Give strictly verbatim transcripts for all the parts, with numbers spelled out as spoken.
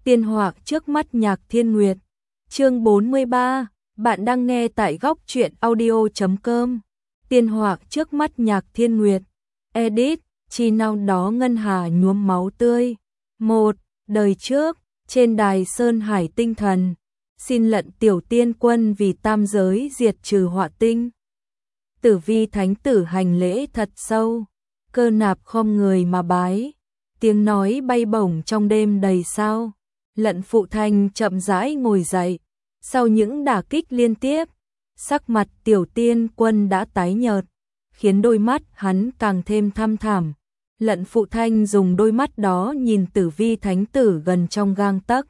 Tiên họa trước mắt Nhạc Thiên Nguyệt. Chương bốn mươi ba, bạn đang nghe tại góc truyện audio chấm com. Tiên họa trước mắt Nhạc Thiên Nguyệt. Edit, chi nào đó ngân hà nhuốm máu tươi. Một, đời trước, trên đài Sơn Hải tinh thần, xin lận tiểu tiên quân vì tam giới diệt trừ họa tinh. Tử Vi thánh tử hành lễ thật sâu, Cơ Nạp khom người mà bái, tiếng nói bay bổng trong đêm đầy sao. Lận Phụ Thanh chậm rãi ngồi dậy, sau những đả kích liên tiếp, sắc mặt tiểu tiên quân đã tái nhợt, khiến đôi mắt hắn càng thêm thâm thẳm. Lận Phụ Thanh dùng đôi mắt đó nhìn Tử Vi thánh tử gần trong gang tấc,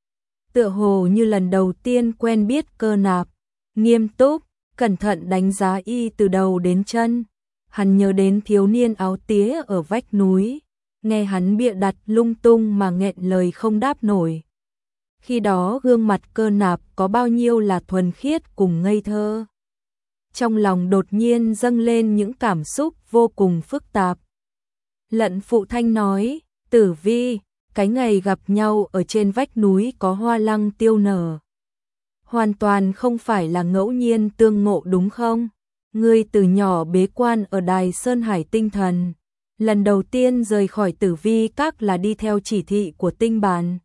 tựa hồ như lần đầu tiên quen biết Cơ Nạp, nghiêm túc, cẩn thận đánh giá y từ đầu đến chân. Hắn nhớ đến thiếu niên áo tía ở vách núi, nghe hắn bịa đặt lung tung mà nghẹn lời không đáp nổi. Khi đó gương mặt Cơ Nạp có bao nhiêu là thuần khiết cùng ngây thơ. Trong lòng đột nhiên dâng lên những cảm xúc vô cùng phức tạp. Lận Phụ Thanh nói, Tử Vi, cái ngày gặp nhau ở trên vách núi có hoa lăng tiêu nở, hoàn toàn không phải là ngẫu nhiên tương ngộ đúng không? Ngươi từ nhỏ bế quan ở đài Sơn Hải tinh thần, lần đầu tiên rời khỏi Tử Vi các là đi theo chỉ thị của tinh bàn,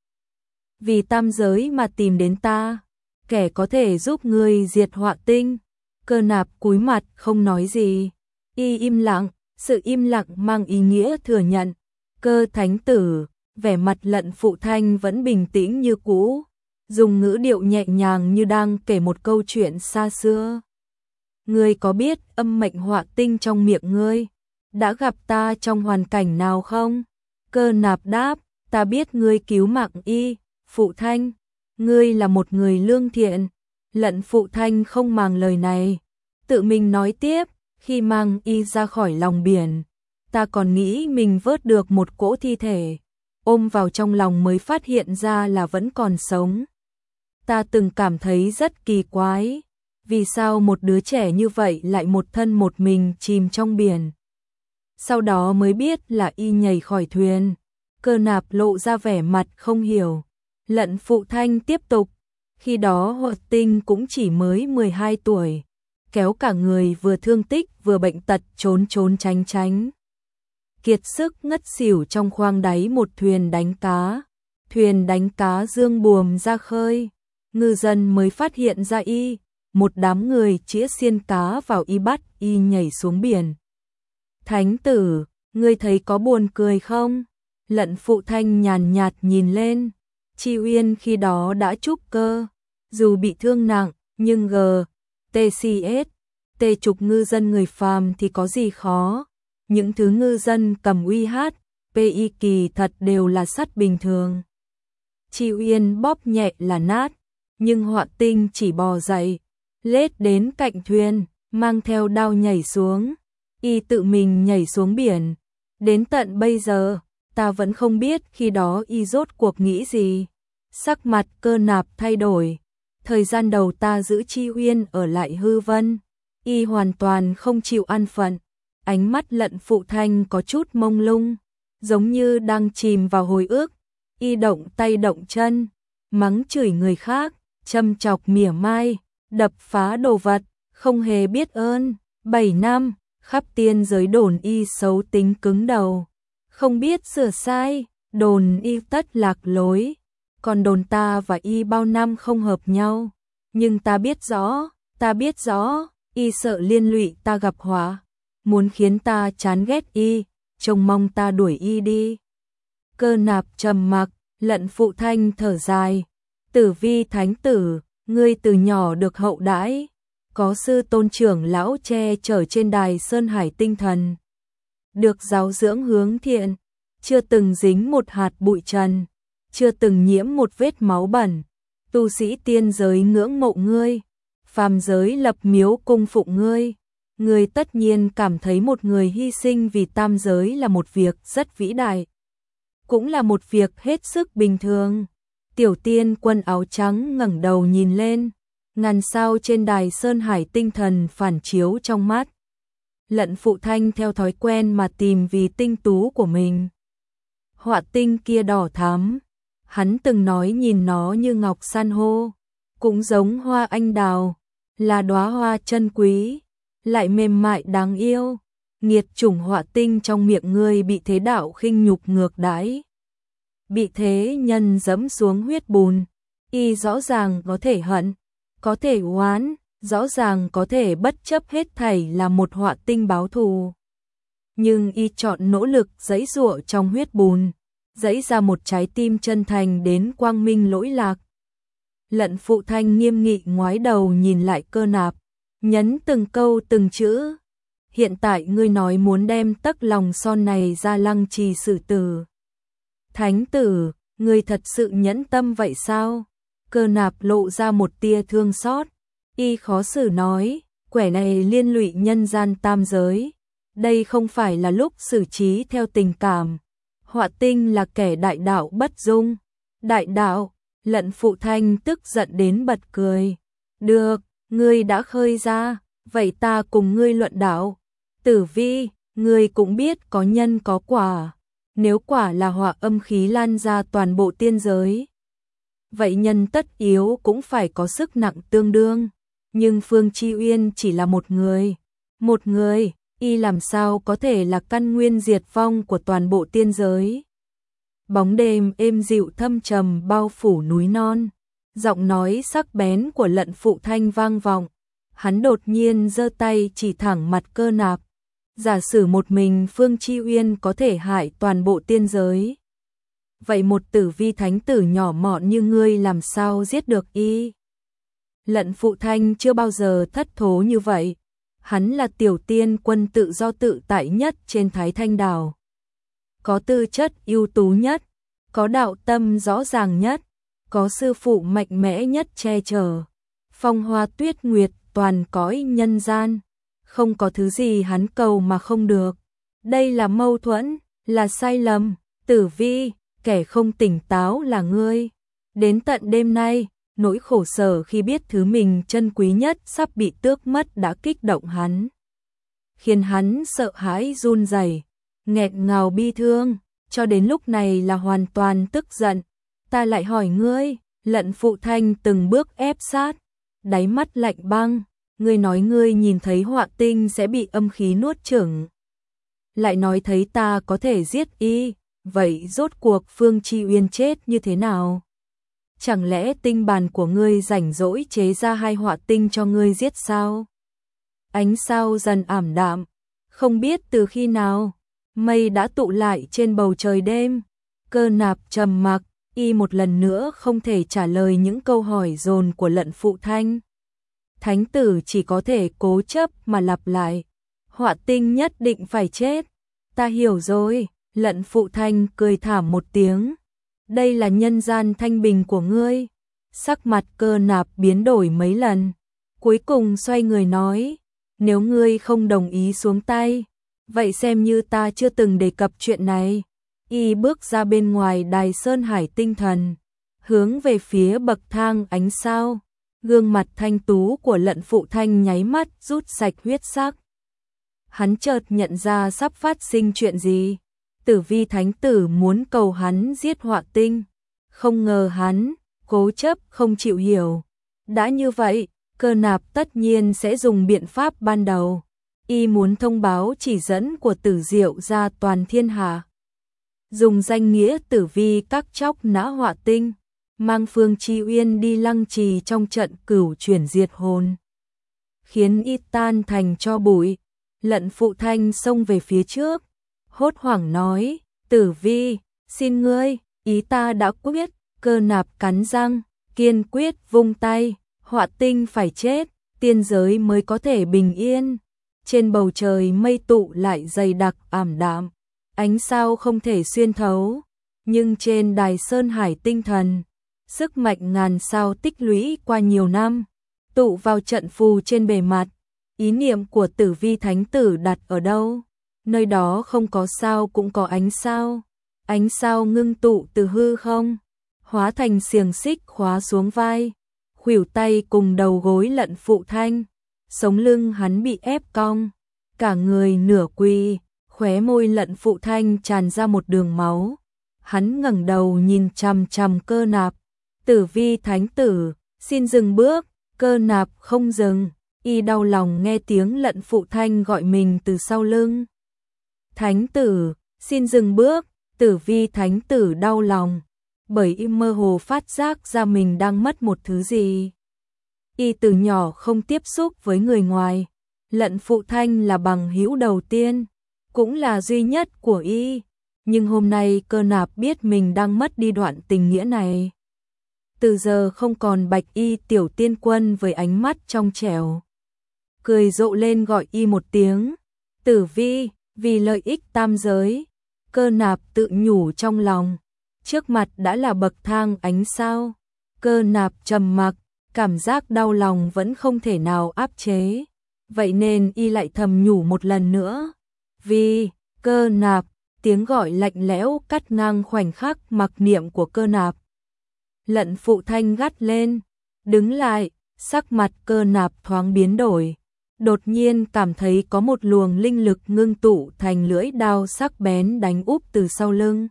vì tam giới mà tìm đến ta, kẻ có thể giúp ngươi diệt họa tinh. Cơ Nạp cúi mặt không nói gì, y im lặng, sự im lặng mang ý nghĩa thừa nhận. Cơ thánh tử, vẻ mặt Lận Phụ Thanh vẫn bình tĩnh như cũ, dùng ngữ điệu nhẹ nhàng như đang kể một câu chuyện xa xưa. Ngươi có biết âm mệnh họa tinh trong miệng ngươi đã gặp ta trong hoàn cảnh nào không? Cơ Nạp đáp, ta biết ngươi cứu mạng y. Phụ Thanh, ngươi là một người lương thiện. Lận Phụ Thanh không màng lời này, tự mình nói tiếp, khi mang y ra khỏi lòng biển, ta còn nghĩ mình vớt được một cỗ thi thể, ôm vào trong lòng mới phát hiện ra là vẫn còn sống. Ta từng cảm thấy rất kỳ quái, vì sao một đứa trẻ như vậy lại một thân một mình chìm trong biển. Sau đó mới biết là y nhảy khỏi thuyền. Cơ Nạp lộ ra vẻ mặt không hiểu. Lận Phụ Thanh tiếp tục, khi đó họa tinh cũng chỉ mới mười hai tuổi, kéo cả người vừa thương tích vừa bệnh tật trốn trốn tránh tránh. Kiệt sức ngất xỉu trong khoang đáy một thuyền đánh cá, thuyền đánh cá dương buồm ra khơi, ngư dân mới phát hiện ra y, một đám người chĩa xiên cá vào y bắt y nhảy xuống biển. Thánh tử, ngươi thấy có buồn cười không? Lận Phụ Thanh nhàn nhạt nhìn lên. Chi Uyên khi đó đã trúc cơ, dù bị thương nặng, nhưng G, tê xê ét, tê trục ngư dân người phàm thì có gì khó. Những thứ ngư dân cầm uy hát, pê i kỳ thật đều là sắt bình thường. Chi Uyên bóp nhẹ là nát, nhưng họa tinh chỉ bò dậy, lết đến cạnh thuyền, mang theo đao nhảy xuống. Y tự mình nhảy xuống biển. Đến tận bây giờ, ta vẫn không biết khi đó y rốt cuộc nghĩ gì. Sắc mặt Cơ Nạp thay đổi. Thời gian đầu ta giữ Chi Uyên ở lại hư vân, y hoàn toàn không chịu an phận. Ánh mắt Lận Phụ Thanh có chút mông lung, giống như đang chìm vào hồi ức. Y động tay động chân, mắng chửi người khác, châm chọc mỉa mai, đập phá đồ vật, không hề biết ơn. Bảy năm, khắp tiên giới đồn y xấu tính cứng đầu, không biết sửa sai, đồn y tất lạc lối. Còn đồn ta và y bao năm không hợp nhau, nhưng ta biết rõ, ta biết rõ, y sợ liên lụy ta gặp họa, muốn khiến ta chán ghét y, trông mong ta đuổi y đi. Cơ Nạp trầm mặc, Lận Phụ Thanh thở dài, Tử Vi thánh tử, ngươi từ nhỏ được hậu đãi, có sư tôn trưởng lão che chở trên đài Sơn Hải tinh thần, được giáo dưỡng hướng thiện, chưa từng dính một hạt bụi trần, chưa từng nhiễm một vết máu bẩn. Tu sĩ tiên giới ngưỡng mộ ngươi, phàm giới lập miếu cung phụng ngươi. Ngươi tất nhiên cảm thấy một người hy sinh vì tam giới là một việc rất vĩ đại, cũng là một việc hết sức bình thường. Tiểu tiên quân áo trắng ngẩng đầu nhìn lên, ngàn sao trên đài Sơn Hải tinh thần phản chiếu trong mắt. Lận Phụ Thanh theo thói quen mà tìm vì tinh tú của mình. Họa tinh kia đỏ thắm, Hắn từng nói nhìn nó như ngọc san hô, cũng giống hoa anh đào, là đóa hoa chân quý, lại mềm mại đáng yêu. Nghiệt chủng họa tinh trong miệng ngươi bị thế đạo khinh nhục ngược đãi, bị thế nhân dẫm xuống huyết bùn, y rõ ràng có thể hận, có thể oán, rõ ràng có thể bất chấp hết thảy là một họa tinh báo thù. Nhưng y chọn nỗ lực giãy giụa trong huyết bùn, giãy ra một trái tim chân thành đến quang minh lỗi lạc. Lận Phụ Thanh nghiêm nghị ngoái đầu nhìn lại Cơ Nạp, nhấn từng câu từng chữ. Hiện tại ngươi nói muốn đem tấc lòng son này ra lăng trì xử tử. Thánh tử, ngươi thật sự nhẫn tâm vậy sao? Cơ Nạp lộ ra một tia thương xót, y khó xử nói, quẻ này liên lụy nhân gian tam giới, đây không phải là lúc xử trí theo tình cảm. Họa tinh là kẻ đại đạo bất dung. Đại đạo? Lận Phụ Thanh tức giận đến bật cười. Được, ngươi đã khơi ra, vậy ta cùng ngươi luận đạo. Tử Vi, ngươi cũng biết có nhân có quả. Nếu quả là họa âm khí lan ra toàn bộ tiên giới, vậy nhân tất yếu cũng phải có sức nặng tương đương. Nhưng Phương Chi Uyên chỉ là một người. Một người, y làm sao có thể là căn nguyên diệt vong của toàn bộ tiên giới. Bóng đêm êm dịu thâm trầm bao phủ núi non. Giọng nói sắc bén của Lận Phụ Thanh vang vọng. Hắn đột nhiên giơ tay chỉ thẳng mặt Cơ Nạp. Giả sử một mình Phương Chi Uyên có thể hại toàn bộ tiên giới, vậy một Tử Vi thánh tử nhỏ mọn như ngươi làm sao giết được y? Lận Phụ Thanh chưa bao giờ thất thố như vậy. Hắn là tiểu tiên quân tự do tự tại nhất trên Thái Thanh Đảo, có tư chất ưu tú nhất, có đạo tâm rõ ràng nhất, có sư phụ mạnh mẽ nhất che chở, phong hoa tuyết nguyệt toàn cõi nhân gian, không có thứ gì hắn cầu mà không được. Đây là mâu thuẫn, là sai lầm. Tử Vi, kẻ không tỉnh táo là ngươi. Đến tận đêm nay, nỗi khổ sở khi biết thứ mình chân quý nhất sắp bị tước mất đã kích động hắn, khiến hắn sợ hãi run rẩy, nghẹt ngào bi thương, cho đến lúc này là hoàn toàn tức giận. Ta lại hỏi ngươi, Lận Phụ Thanh từng bước ép sát, đáy mắt lạnh băng, ngươi nói ngươi nhìn thấy họa tinh sẽ bị âm khí nuốt chửng, lại nói thấy ta có thể giết y, vậy rốt cuộc Phương Chi Uyên chết như thế nào? Chẳng lẽ tinh bàn của ngươi rảnh rỗi chế ra hai họa tinh cho ngươi giết sao? Ánh sao dần ảm đạm, không biết từ khi nào, mây đã tụ lại trên bầu trời đêm. Cơ Nạp trầm mặc, y một lần nữa không thể trả lời những câu hỏi dồn của Lận Phụ Thanh. Thánh tử chỉ có thể cố chấp mà lặp lại, họa tinh nhất định phải chết. Ta hiểu rồi. Lận Phụ Thanh cười thảm một tiếng. Đây là nhân gian thanh bình của ngươi. Sắc mặt Cơ Nạp biến đổi mấy lần, cuối cùng xoay người nói, nếu ngươi không đồng ý xuống tay, vậy xem như ta chưa từng đề cập chuyện này. Y bước ra bên ngoài đài Sơn Hải tinh thần, hướng về phía bậc thang ánh sao. Gương mặt thanh tú của Lận Phụ Thanh nháy mắt rút sạch huyết sắc. Hắn chợt nhận ra sắp phát sinh chuyện gì. Tử Vi thánh tử muốn cầu hắn giết họa tinh, không ngờ hắn cố chấp không chịu hiểu. Đã như vậy, Cơ Nạp tất nhiên sẽ dùng biện pháp ban đầu. Y muốn thông báo chỉ dẫn của Tử Diệu ra toàn thiên hạ, dùng danh nghĩa Tử Vi các chóc nã họa tinh, mang Phương Chi Uyên đi lăng trì trong trận cửu chuyển diệt hồn, khiến y tan thành tro bụi. Lận Phụ Thanh xông về phía trước, hốt hoảng nói, Tử Vi, xin ngươi, ý ta đã quyết. Cơ Nạp cắn răng, kiên quyết vung tay, họa tinh phải chết, tiên giới mới có thể bình yên. Trên bầu trời mây tụ lại dày đặc ảm đạm, ánh sao không thể xuyên thấu, nhưng trên đài Sơn Hải tinh thần, sức mạnh ngàn sao tích lũy qua nhiều năm, tụ vào trận phù trên bề mặt. Ý niệm của Tử Vi thánh tử đặt ở đâu, nơi đó không có sao cũng có ánh sao. Ánh sao ngưng tụ từ hư không, hóa thành xiềng xích khóa xuống vai, khuỷu tay cùng đầu gối Lận Phụ Thanh. Sống lưng hắn bị ép cong, cả người nửa quỳ, khóe môi Lận Phụ Thanh tràn ra một đường máu. Hắn ngẩng đầu nhìn chằm chằm Cơ Nạp. Tử Vi thánh tử, xin dừng bước. Cơ Nạp không dừng, y đau lòng nghe tiếng Lận Phụ Thanh gọi mình từ sau lưng. Thánh tử, xin dừng bước. Tử Vi thánh tử đau lòng, bởi y mơ hồ phát giác ra mình đang mất một thứ gì. Y từ nhỏ không tiếp xúc với người ngoài, Lận Phụ Thanh là bằng hữu đầu tiên, cũng là duy nhất của y, nhưng hôm nay Cơ Nạp biết mình đang mất đi đoạn tình nghĩa này. Từ giờ không còn bạch y tiểu tiên quân với ánh mắt trong trẻo, cười rộ lên gọi y một tiếng Tử Vi, vì lợi ích tam giới. Cơ Nạp tự nhủ trong lòng, trước mặt đã là bậc thang ánh sao. Cơ Nạp trầm mặc, cảm giác đau lòng vẫn không thể nào áp chế, vậy nên y lại thầm nhủ một lần nữa. Vì, Cơ Nạp, tiếng gọi lạnh lẽo cắt ngang khoảnh khắc mặc niệm của Cơ Nạp. Lận Phụ Thanh gắt lên, đứng lại, sắc mặt Cơ Nạp thoáng biến đổi. Đột nhiên cảm thấy có một luồng linh lực ngưng tụ thành lưỡi đao sắc bén đánh úp từ sau lưng.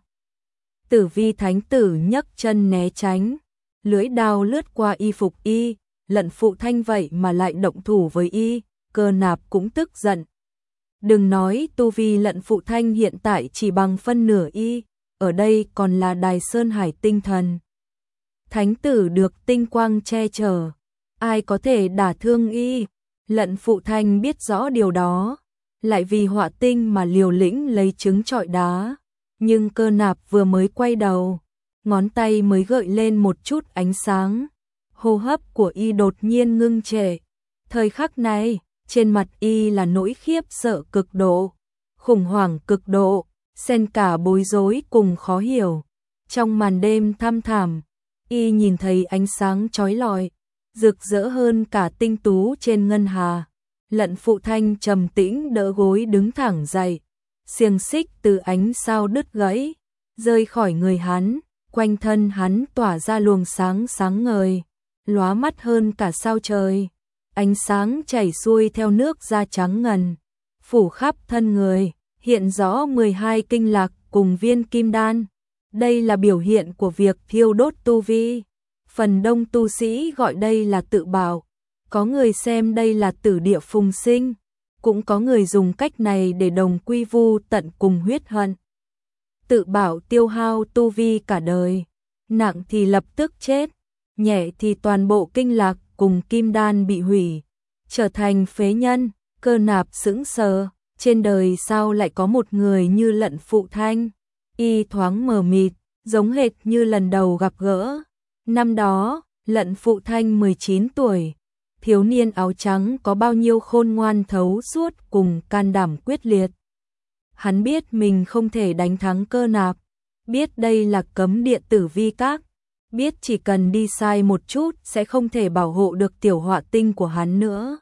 Tử Vi thánh tử nhấc chân né tránh, lưỡi đao lướt qua y phục y, Lận Phụ Thanh vậy mà lại động thủ với y. Cơ Nạp cũng tức giận. Đừng nói tu vi Lận Phụ Thanh hiện tại chỉ bằng phân nửa y, ở đây còn là Đài Sơn Hải tinh thần. Thánh tử được tinh quang che chở, ai có thể đả thương y. Lận Phụ Thanh biết rõ điều đó, lại vì họa tinh mà liều lĩnh lấy trứng trọi đá. Nhưng Cơ Nạp vừa mới quay đầu, ngón tay mới gợi lên một chút ánh sáng. Hô hấp của y đột nhiên ngưng trệ. Thời khắc này, trên mặt y là nỗi khiếp sợ cực độ, khủng hoảng cực độ, xen cả bối rối cùng khó hiểu. Trong màn đêm thăm thẳm, y nhìn thấy ánh sáng chói lọi, rực rỡ hơn cả tinh tú trên ngân hà. Lận Phụ Thanh trầm tĩnh đỡ gối đứng thẳng dậy, xiềng xích từ ánh sao đứt gãy, rơi khỏi người hắn, quanh thân hắn tỏa ra luồng sáng sáng ngời, lóa mắt hơn cả sao trời. Ánh sáng chảy xuôi theo nước da trắng ngần, phủ khắp thân người, hiện rõ mười hai kinh lạc cùng viên kim đan. Đây là biểu hiện của việc thiêu đốt tu vi. Phần đông tu sĩ gọi đây là tự bảo, có người xem đây là tử địa phùng sinh, cũng có người dùng cách này để đồng quy vu tận cùng huyết hận. Tự bảo tiêu hao tu vi cả đời, nặng thì lập tức chết, nhẹ thì toàn bộ kinh lạc cùng kim đan bị hủy, trở thành phế nhân. Cơ Nạp sững sờ, trên đời sao lại có một người như Lận Phụ Thanh. Y thoáng mờ mịt, giống hệt như lần đầu gặp gỡ. Năm đó, Lận Phụ Thanh mười chín tuổi, thiếu niên áo trắng có bao nhiêu khôn ngoan thấu suốt cùng can đảm quyết liệt. Hắn biết mình không thể đánh thắng Cơ Nạp, biết đây là cấm địa Tử Vi các, biết chỉ cần đi sai một chút sẽ không thể bảo hộ được tiểu họa tinh của hắn nữa.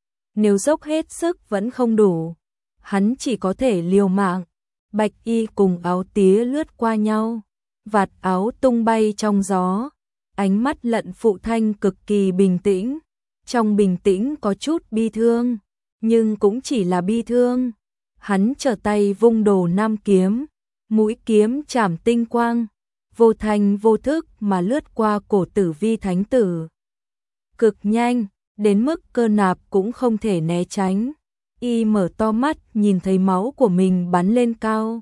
Nếu dốc hết sức vẫn không đủ, hắn chỉ có thể liều mạng. Bạch y cùng áo tía lướt qua nhau, vạt áo tung bay trong gió. Ánh mắt Lận Phụ Thanh cực kỳ bình tĩnh, trong bình tĩnh có chút bi thương, nhưng cũng chỉ là bi thương. Hắn trở tay vung đồ nam kiếm, mũi kiếm chảm tinh quang, vô thành vô thức mà lướt qua cổ Tử Vi thánh tử. Cực nhanh, đến mức Cơ Nạp cũng không thể né tránh. Y mở to mắt nhìn thấy máu của mình bắn lên cao.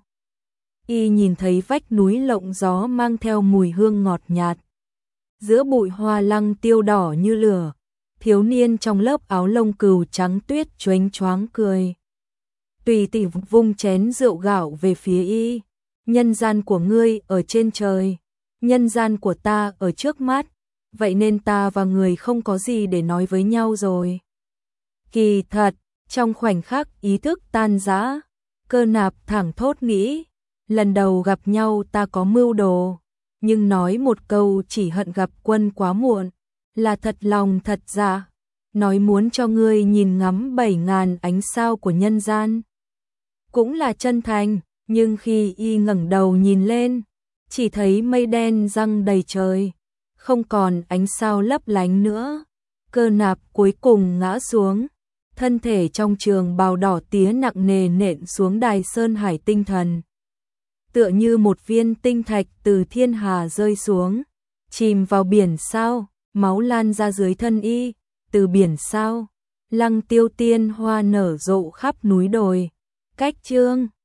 Y nhìn thấy vách núi lộng gió mang theo mùi hương ngọt nhạt. Giữa bụi hoa lăng tiêu đỏ như lửa, thiếu niên trong lớp áo lông cừu trắng tuyết choáng choáng cười. Tùy tỷ vung chén rượu gạo về phía y. Nhân gian của ngươi ở trên trời, nhân gian của ta ở trước mắt, vậy nên ta và người không có gì để nói với nhau rồi. Kỳ thật, trong khoảnh khắc ý thức tan rã, Cơ Nạp thẳng thốt nghĩ, lần đầu gặp nhau ta có mưu đồ, nhưng nói một câu chỉ hận gặp quân quá muộn, là thật lòng thật dạ, nói muốn cho ngươi nhìn ngắm bảy ngàn ánh sao của nhân gian. Cũng là chân thành, nhưng khi y ngẩng đầu nhìn lên, chỉ thấy mây đen giăng đầy trời, không còn ánh sao lấp lánh nữa. Cơ Nạp cuối cùng ngã xuống, thân thể trong trường bào đỏ tía nặng nề nện xuống Đài Sơn Hải tinh thần. tựa như một viên tinh thạch từ thiên hà rơi xuống, chìm vào biển sao, máu lan ra dưới thân y, từ biển sao, lăng tiêu tiên hoa nở rộ khắp núi đồi. Cách chương